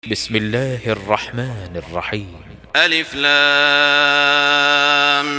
بسم الله الرحمن الرحيم. ألف لام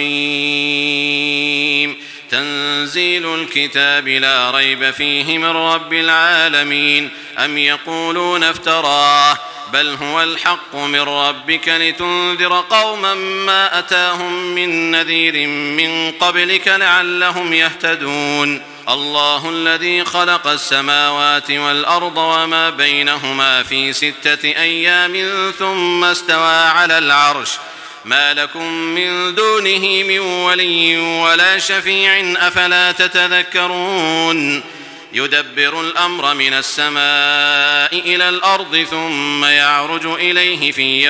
ميم. تنزيل الكتاب لا ريب فيه من رب العالمين. أم يقولون افتراه بل هو الحق من ربك لتنذر قوما ما أتاهم من نذير من قبلك لعلهم يهتدون. الله الذي خلق السماوات والأرض وما بينهما في 6 أيام ثم استوى على العرش ما لكم من دونه من ولي ولا شفيع أفلا تتذكرون. يدبر الأمر من السماء إلى الأرض ثم يعرج إليه في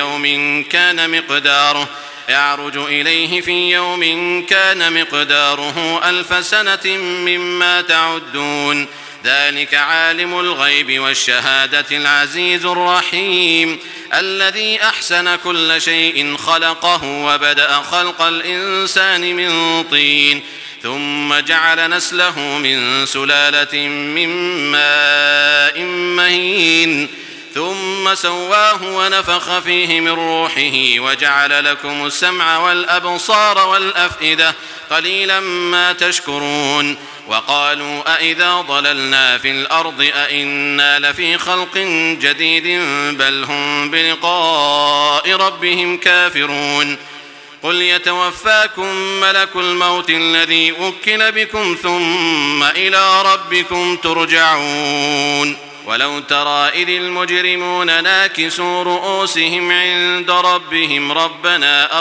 يوم كان مقداره 1000 سنة مما تعدون. ذلك عالم الغيب والشهادة العزيز الرحيم الذي أحسن كل شيء خلقه وبدأ خلق الإنسان من طين ثم جعل نسله من سلالة من ماء مهين ثم سواه ونفخ فيه من روحه وجعل لكم السمع والأبصار والأفئدة قليلا ما تشكرون. وقالوا أئذا ضللنا في الأرض أئنا لفي خلق جديد بل هم بلقاء ربهم كافرون. قل يتوفاكم ملك الموت الذي وكل بكم ثم إلى ربكم ترجعون. ولو ترى إذ المجرمون ناكسوا رؤوسهم عند ربهم ربنا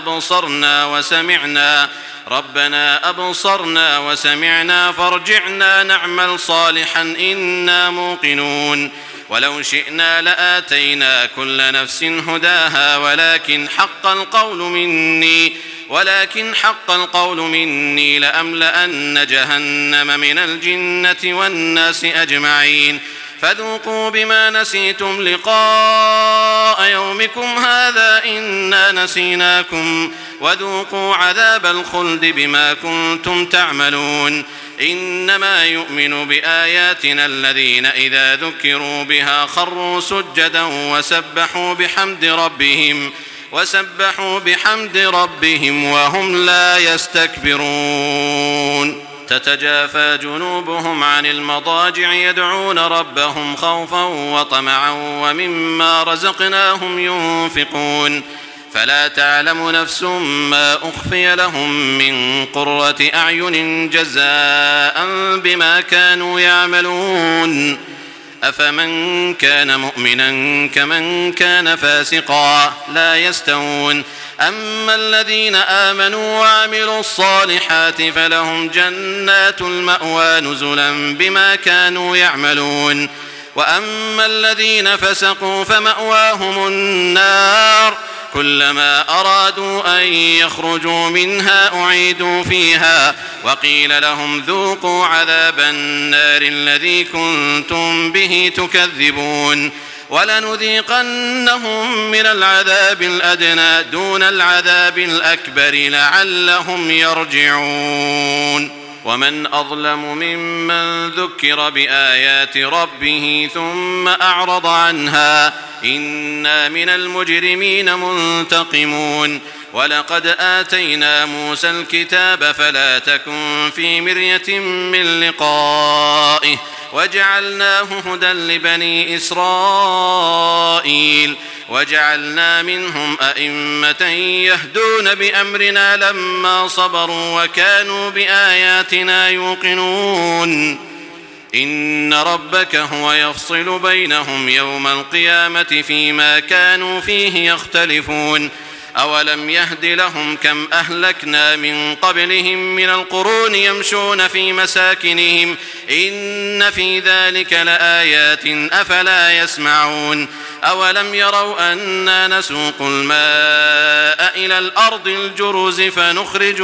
أبصرنا وسمعنا فارجعنا نعمل صالحا إنا موقنون. ولو شئنا لآتينا كل نفس هداها ولكن حق القول مني لأملأن جهنم من الجنة والناس أجمعين. فذوقوا بما نسيتم لقاء يومكم هذا إنا نسيناكم وذوقوا عذاب الخلد بما كنتم تعملون. إنما يؤمن بآياتنا الذين إذا ذكروا بها خروا سجدا وسبحوا بحمد ربهم وهم لا يستكبرون. تتجافى جنوبهم عن المضاجع يدعون ربهم خوفا وطمعا ومما رزقناهم ينفقون. فلا تعلم نفس ما أخفي لهم من قرة أعين جزاء بما كانوا يعملون. أفمن كان مؤمنا كمن كان فاسقا لا يستوون. أما الذين آمنوا وعملوا الصالحات فلهم جنات المأوى نزلا بما كانوا يعملون. وأما الذين فسقوا فمأواهم النار كلما أرادوا أن يخرجوا منها أعيدوا فيها وقيل لهم ذوقوا عذاب النار الذي كنتم به تكذبون. ولنذيقنهم من العذاب الأدنى دون العذاب الأكبر لعلهم يرجعون. ومن أظلم ممن ذكر بآيات ربه ثم أعرض عنها إنا من المجرمين منتقمون. ولقد آتينا موسى الكتاب فلا تكن في مرية من لقائه وجعلناه هدى لبني إسرائيل وجعلنا منهم أئمة يهدون بأمرنا لما صبروا وكانوا بآياتنا يوقنون. إن ربك هو يفصل بينهم يوم القيامة فيما كانوا فيه يختلفون. أولم يهد لهم كم أهلكنا من قبلهم من القرون يمشون في مساكنهم إن في ذلك لآيات أفلا يسمعون. أولم يروا أنا نسوق الماء إلى الأرض الجرز فنخرج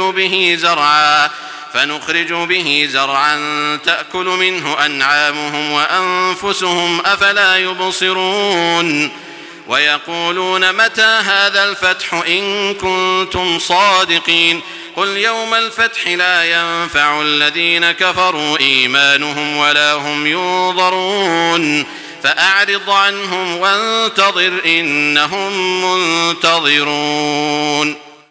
به زرعا تأكل منه أنعامهم وأنفسهم أفلا يبصرون. ويقولون متى هذا الفتح إن كنتم صادقين قل يوم الفتح لا ينفع الذين كفروا إيمانهم ولا هم ينظرون. فأعرض عنهم وانتظر إنهم منتظرون.